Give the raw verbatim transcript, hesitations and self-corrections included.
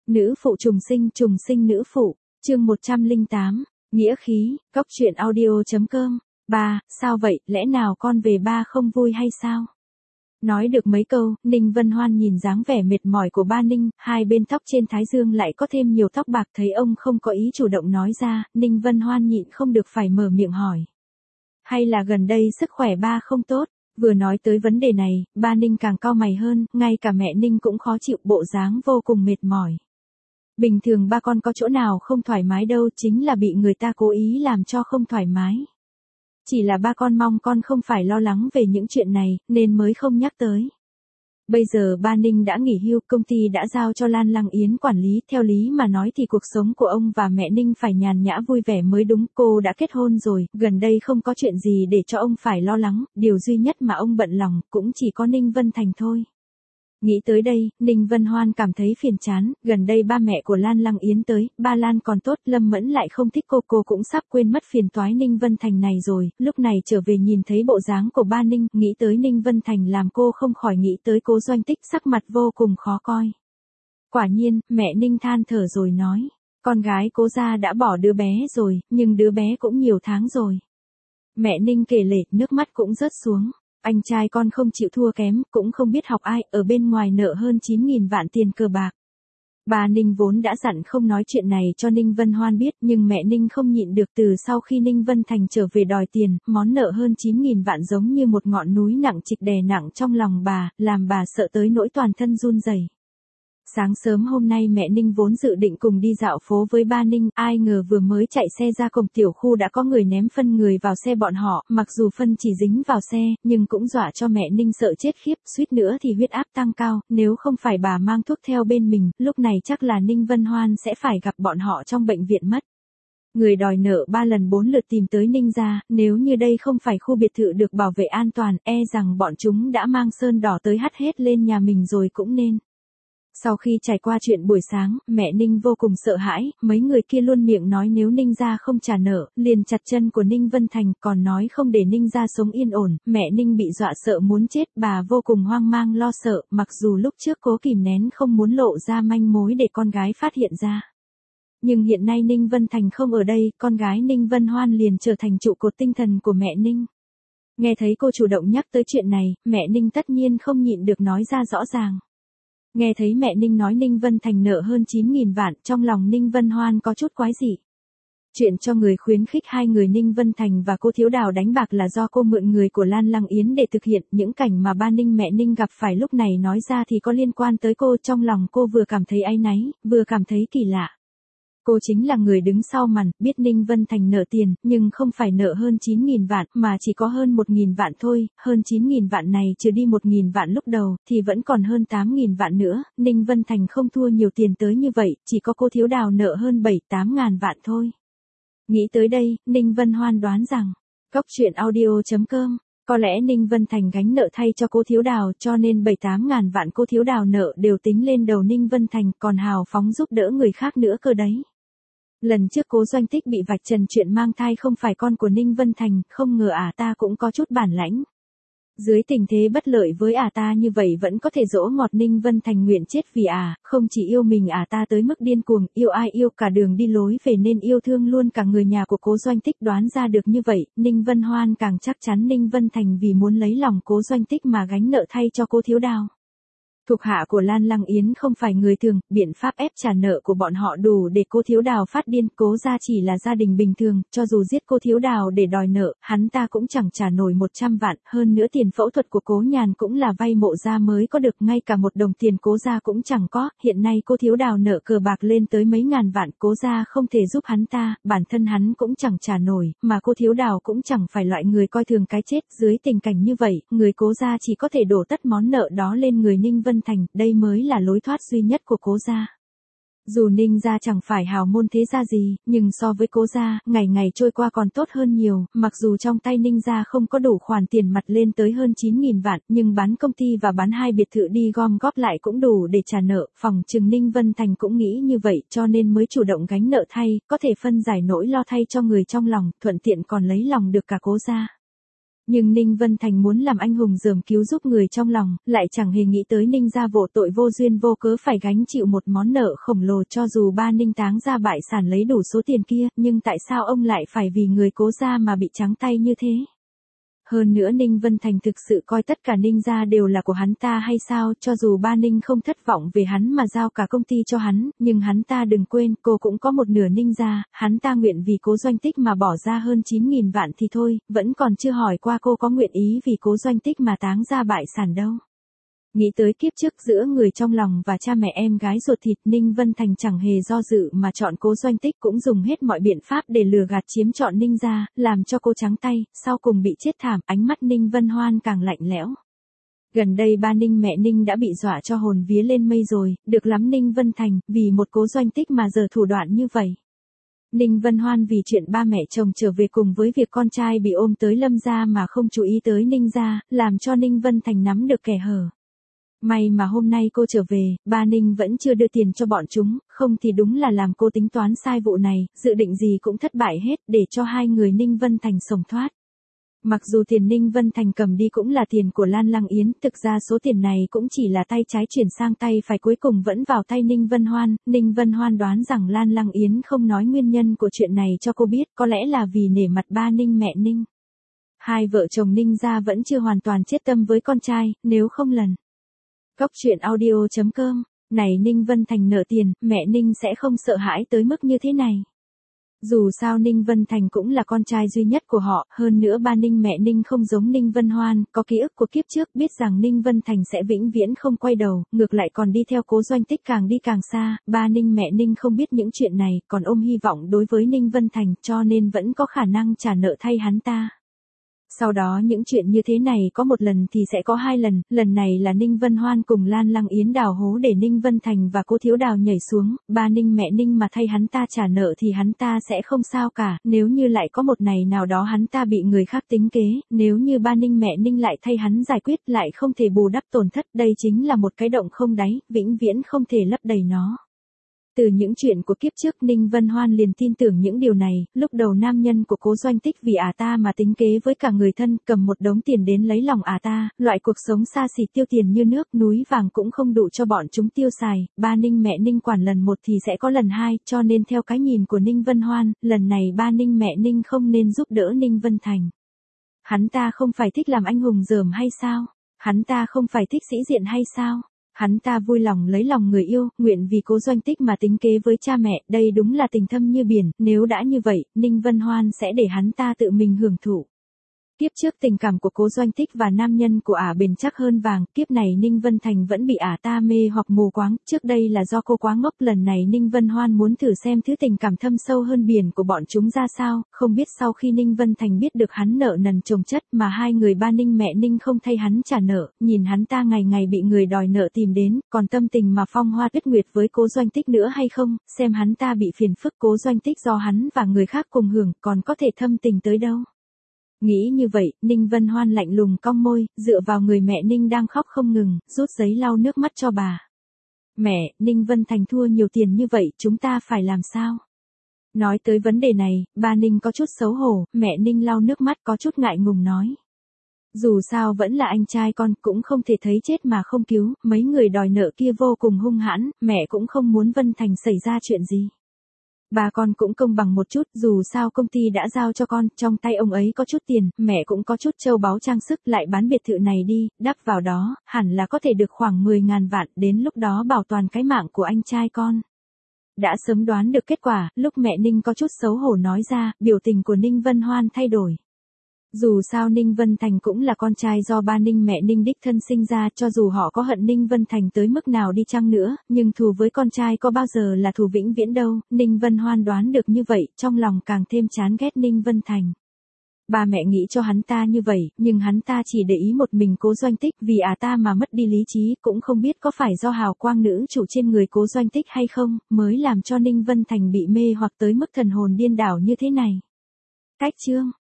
Nữ phụ trùng sinh, trùng sinh nữ phụ, chương một trăm lẻ tám, nghĩa khí, cóc truyện audio chấm com. Ba, sao vậy, lẽ nào con về ba không vui hay sao? Nói được mấy câu, Ninh Vân Hoan nhìn dáng vẻ mệt mỏi của ba Ninh, hai bên tóc trên thái dương lại có thêm nhiều tóc bạc, thấy ông không có ý chủ động nói ra, Ninh Vân Hoan nhịn không được phải mở miệng hỏi. Hay là gần đây sức khỏe ba không tốt? Vừa nói tới vấn đề này, ba Ninh càng cau mày hơn, ngay cả mẹ Ninh cũng khó chịu, bộ dáng vô cùng mệt mỏi. Bình thường ba con có chỗ nào không thoải mái đâu, chính là bị người ta cố ý làm cho không thoải mái. Chỉ là ba con mong con không phải lo lắng về những chuyện này, nên mới không nhắc tới. Bây giờ ba Ninh đã nghỉ hưu, công ty đã giao cho Lan Lăng Yến quản lý, theo lý mà nói thì cuộc sống của ông và mẹ Ninh phải nhàn nhã vui vẻ mới đúng, cô đã kết hôn rồi, gần đây không có chuyện gì để cho ông phải lo lắng, điều duy nhất mà ông bận lòng cũng chỉ có Ninh Vân Thành thôi. Nghĩ tới đây, Ninh Vân Hoan cảm thấy phiền chán, gần đây ba mẹ của Lan Lăng Yến tới, ba Lan còn tốt, Lâm Mẫn lại không thích cô, cô cũng sắp quên mất phiền toái Ninh Vân Thành này rồi, lúc này trở về nhìn thấy bộ dáng của ba Ninh, nghĩ tới Ninh Vân Thành làm cô không khỏi nghĩ tới Cố Doanh Tích, sắc mặt vô cùng khó coi. Quả nhiên, mẹ Ninh than thở rồi nói, con gái Cố gia đã bỏ đứa bé rồi, nhưng đứa bé cũng nhiều tháng rồi. Mẹ Ninh kể lể, nước mắt cũng rớt xuống. Anh trai con không chịu thua kém, cũng không biết học ai, ở bên ngoài nợ hơn chín nghìn vạn tiền cờ bạc. Bà Ninh vốn đã dặn không nói chuyện này cho Ninh Vân Hoan biết, nhưng mẹ Ninh không nhịn được, từ sau khi Ninh Vân Thành trở về đòi tiền, món nợ hơn chín nghìn vạn giống như một ngọn núi nặng trịch đè nặng trong lòng bà, làm bà sợ tới nỗi toàn thân run rẩy. Sáng sớm hôm nay mẹ Ninh vốn dự định cùng đi dạo phố với ba Ninh, ai ngờ vừa mới chạy xe ra cổng tiểu khu đã có người ném phân người vào xe bọn họ, mặc dù phân chỉ dính vào xe, nhưng cũng dọa cho mẹ Ninh sợ chết khiếp, suýt nữa thì huyết áp tăng cao, nếu không phải bà mang thuốc theo bên mình, lúc này chắc là Ninh Vân Hoan sẽ phải gặp bọn họ trong bệnh viện mất. Người đòi nợ ba lần bốn lượt tìm tới Ninh gia, nếu như đây không phải khu biệt thự được bảo vệ an toàn, e rằng bọn chúng đã mang sơn đỏ tới hắt hết lên nhà mình rồi cũng nên. Sau khi trải qua chuyện buổi sáng, mẹ Ninh vô cùng sợ hãi, mấy người kia luôn miệng nói nếu Ninh gia không trả nợ, liền chặt chân của Ninh Vân Thành, còn nói không để Ninh gia sống yên ổn, mẹ Ninh bị dọa sợ muốn chết, bà vô cùng hoang mang lo sợ, mặc dù lúc trước cố kìm nén không muốn lộ ra manh mối để con gái phát hiện ra. Nhưng hiện nay Ninh Vân Thành không ở đây, con gái Ninh Vân Hoan liền trở thành trụ cột tinh thần của mẹ Ninh. Nghe thấy cô chủ động nhắc tới chuyện này, mẹ Ninh tất nhiên không nhịn được nói ra rõ ràng. Nghe thấy mẹ Ninh nói Ninh Vân Thành nợ hơn chín nghìn vạn, trong lòng Ninh Vân Hoan có chút quái dị. Chuyện cho người khuyến khích hai người Ninh Vân Thành và cô Thiếu Đào đánh bạc là do cô mượn người của Lan Lăng Yến để thực hiện, những cảnh mà ba Ninh mẹ Ninh gặp phải lúc này nói ra thì có liên quan tới cô, trong lòng cô vừa cảm thấy áy náy, vừa cảm thấy kỳ lạ. Cô chính là người đứng sau màn, biết Ninh Vân Thành nợ tiền, nhưng không phải nợ hơn chín nghìn vạn, mà chỉ có hơn một nghìn vạn thôi, hơn chín nghìn vạn này trừ đi một nghìn vạn lúc đầu, thì vẫn còn hơn tám nghìn vạn nữa, Ninh Vân Thành không thua nhiều tiền tới như vậy, chỉ có cô Thiếu Đào nợ hơn bảy tám ngàn vạn thôi. Nghĩ tới đây, Ninh Vân Hoan đoán rằng, cóc truyện audio chấm com, có lẽ Ninh Vân Thành gánh nợ thay cho cô Thiếu Đào, cho nên bảy tám ngàn vạn cô Thiếu Đào nợ đều tính lên đầu Ninh Vân Thành, còn hào phóng giúp đỡ người khác nữa cơ đấy. Lần trước Cố Doanh Tích bị vạch trần chuyện mang thai không phải con của Ninh Vân Thành, không ngờ ả ta cũng có chút bản lãnh. Dưới tình thế bất lợi với ả ta như vậy vẫn có thể dỗ ngọt Ninh Vân Thành nguyện chết vì ả, không chỉ yêu mình ả ta tới mức điên cuồng, yêu ai yêu cả đường đi lối về nên yêu thương luôn cả người nhà của Cố Doanh Tích. Đoán ra được như vậy, Ninh Vân Hoan càng chắc chắn Ninh Vân Thành vì muốn lấy lòng Cố Doanh Tích mà gánh nợ thay cho cô Thiếu Đào. Thuộc hạ của Lan Lăng Yến không phải người thường, biện pháp ép trả nợ của bọn họ đủ để cô Thiếu Đào phát điên. Cố gia chỉ là gia đình bình thường, cho dù giết cô Thiếu Đào để đòi nợ, hắn ta cũng chẳng trả nổi một trăm vạn, hơn nữa tiền phẫu thuật của Cố Nhàn cũng là vay mộ gia mới có được, ngay cả một đồng tiền Cố gia cũng chẳng có, hiện nay cô Thiếu Đào nợ cờ bạc lên tới mấy ngàn vạn, Cố gia không thể giúp hắn ta, bản thân hắn cũng chẳng trả nổi, mà cô Thiếu Đào cũng chẳng phải loại người coi thường cái chết, dưới tình cảnh như vậy, người Cố gia chỉ có thể đổ tất món nợ đó lên người Ninh Vân Thành, đây mới là lối thoát duy nhất của Cố gia. Dù Ninh gia chẳng phải hào môn thế gia gì, nhưng so với Cố gia, ngày ngày trôi qua còn tốt hơn nhiều, mặc dù trong tay Ninh gia không có đủ khoản tiền mặt lên tới hơn chín nghìn vạn, nhưng bán công ty và bán hai biệt thự đi gom góp lại cũng đủ để trả nợ, phòng chừng Ninh Vân Thành cũng nghĩ như vậy, cho nên mới chủ động gánh nợ thay, có thể phân giải nỗi lo thay cho người trong lòng, thuận tiện còn lấy lòng được cả Cố gia. Nhưng Ninh Vân Thành muốn làm anh hùng dườm cứu giúp người trong lòng, lại chẳng hề nghĩ tới Ninh gia vô tội vô duyên vô cớ phải gánh chịu một món nợ khổng lồ. Cho dù ba Ninh Táng gia bại sản lấy đủ số tiền kia, nhưng tại sao ông lại phải vì người Cố gia mà bị trắng tay như thế? Hơn nữa Ninh Vân Thành thực sự coi tất cả Ninh gia đều là của hắn ta hay sao? Cho dù ba Ninh không thất vọng về hắn mà giao cả công ty cho hắn, nhưng hắn ta đừng quên cô cũng có một nửa Ninh gia, hắn ta nguyện vì Cố Doanh Tích mà bỏ ra hơn chín nghìn vạn thì thôi, vẫn còn chưa hỏi qua cô có nguyện ý vì Cố Doanh Tích mà táng gia bại sản đâu. Nghĩ tới kiếp trước giữa người trong lòng và cha mẹ em gái ruột thịt, Ninh Vân Thành chẳng hề do dự mà chọn Cố Doanh Tích, cũng dùng hết mọi biện pháp để lừa gạt chiếm trọn Ninh gia, làm cho cô trắng tay, sau cùng bị chết thảm. Ánh mắt Ninh Vân Hoan càng lạnh lẽo. Gần đây ba Ninh mẹ Ninh đã bị dọa cho hồn vía lên mây rồi, được lắm Ninh Vân Thành, vì một Cố Doanh Tích mà giờ thủ đoạn như vậy. Ninh Vân Hoan vì chuyện ba mẹ chồng trở về cùng với việc con trai bị ôm tới Lâm gia mà không chú ý tới Ninh gia, làm cho Ninh Vân Thành nắm được kẻ hở. May mà hôm nay cô trở về, ba Ninh vẫn chưa đưa tiền cho bọn chúng, không thì đúng là làm cô tính toán sai vụ này, dự định gì cũng thất bại hết để cho hai người Ninh Vân Thành sống thoát. Mặc dù tiền Ninh Vân Thành cầm đi cũng là tiền của Lan Lăng Yến, thực ra số tiền này cũng chỉ là tay trái chuyển sang tay phải, cuối cùng vẫn vào tay Ninh Vân Hoan. Ninh Vân Hoan đoán rằng Lan Lăng Yến không nói nguyên nhân của chuyện này cho cô biết, có lẽ là vì nể mặt ba Ninh mẹ Ninh. Hai vợ chồng Ninh gia vẫn chưa hoàn toàn chết tâm với con trai, nếu không lần. Cóc truyện audio chấm com, này Ninh Vân Thành nợ tiền, mẹ Ninh sẽ không sợ hãi tới mức như thế này. Dù sao Ninh Vân Thành cũng là con trai duy nhất của họ, hơn nữa ba Ninh mẹ Ninh không giống Ninh Vân Hoan, có ký ức của kiếp trước, biết rằng Ninh Vân Thành sẽ vĩnh viễn không quay đầu, ngược lại còn đi theo Cố Doanh Tích càng đi càng xa. Ba Ninh mẹ Ninh không biết những chuyện này, còn ôm hy vọng đối với Ninh Vân Thành, cho nên vẫn có khả năng trả nợ thay hắn ta. Sau đó những chuyện như thế này có một lần thì sẽ có hai lần, lần này là Ninh Vân Hoan cùng Lan Lăng Yến đào hố để Ninh Vân Thành và Cố Thiếu Đào nhảy xuống, ba Ninh mẹ Ninh mà thay hắn ta trả nợ thì hắn ta sẽ không sao cả, nếu như lại có một ngày nào đó hắn ta bị người khác tính kế, nếu như ba Ninh mẹ Ninh lại thay hắn giải quyết lại không thể bù đắp tổn thất, đây chính là một cái động không đáy, vĩnh viễn không thể lấp đầy nó. Từ những chuyện của kiếp trước Ninh Vân Hoan liền tin tưởng những điều này, lúc đầu nam nhân của Cố Doanh Tích vì ả ta mà tính kế với cả người thân, cầm một đống tiền đến lấy lòng ả ta, loại cuộc sống xa xỉ tiêu tiền như nước núi vàng cũng không đủ cho bọn chúng tiêu xài, ba Ninh mẹ Ninh quản lần một thì sẽ có lần hai, cho nên theo cái nhìn của Ninh Vân Hoan, lần này ba Ninh mẹ Ninh không nên giúp đỡ Ninh Vân Thành. Hắn ta không phải thích làm anh hùng dởm hay sao? Hắn ta không phải thích sĩ diện hay sao? Hắn ta vui lòng lấy lòng người yêu, nguyện vì Cố Doanh Tích mà tính kế với cha mẹ, đây đúng là tình thâm như biển, nếu đã như vậy, Ninh Vân Hoan sẽ để hắn ta tự mình hưởng thụ. Kiếp trước tình cảm của Cố Doanh Tích và nam nhân của ả bền chắc hơn vàng, kiếp này Ninh Vân Thành vẫn bị ả ta mê hoặc mù quáng, trước đây là do cô quá ngốc, lần này Ninh Vân Hoan muốn thử xem thứ tình cảm thâm sâu hơn biển của bọn chúng ra sao, không biết sau khi Ninh Vân Thành biết được hắn nợ nần chồng chất mà hai người ba Ninh mẹ Ninh không thay hắn trả nợ, nhìn hắn ta ngày ngày bị người đòi nợ tìm đến, còn tâm tình mà phong hoa tuyết nguyệt với Cố Doanh Tích nữa hay không, xem hắn ta bị phiền phức Cố Doanh Tích do hắn và người khác cùng hưởng, còn có thể thâm tình tới đâu. Nghĩ như vậy, Ninh Vân Hoan lạnh lùng cong môi, dựa vào người mẹ Ninh đang khóc không ngừng, rút giấy lau nước mắt cho bà. Mẹ, Ninh Vân Thành thua nhiều tiền như vậy, chúng ta phải làm sao? Nói tới vấn đề này, ba Ninh có chút xấu hổ, mẹ Ninh lau nước mắt có chút ngại ngùng nói. Dù sao vẫn là anh trai con, cũng không thể thấy chết mà không cứu, mấy người đòi nợ kia vô cùng hung hãn, mẹ cũng không muốn Vân Thành xảy ra chuyện gì. Bà con cũng công bằng một chút, dù sao công ty đã giao cho con, trong tay ông ấy có chút tiền, mẹ cũng có chút châu báu trang sức, lại bán biệt thự này đi, đắp vào đó, hẳn là có thể được khoảng mười ngàn vạn, đến lúc đó bảo toàn cái mạng của anh trai con. Đã sớm đoán được kết quả, lúc mẹ Ninh có chút xấu hổ nói ra, biểu tình của Ninh Vân Hoan thay đổi. Dù sao Ninh Vân Thành cũng là con trai do ba Ninh mẹ Ninh đích thân sinh ra, cho dù họ có hận Ninh Vân Thành tới mức nào đi chăng nữa, nhưng thù với con trai có bao giờ là thù vĩnh viễn đâu, Ninh Vân Hoan đoán được như vậy, trong lòng càng thêm chán ghét Ninh Vân Thành. Ba mẹ nghĩ cho hắn ta như vậy, nhưng hắn ta chỉ để ý một mình Cố Doanh Tích, vì ả ta mà mất đi lý trí, cũng không biết có phải do hào quang nữ chủ trên người Cố Doanh Tích hay không, mới làm cho Ninh Vân Thành bị mê hoặc tới mức thần hồn điên đảo như thế này. Cách chương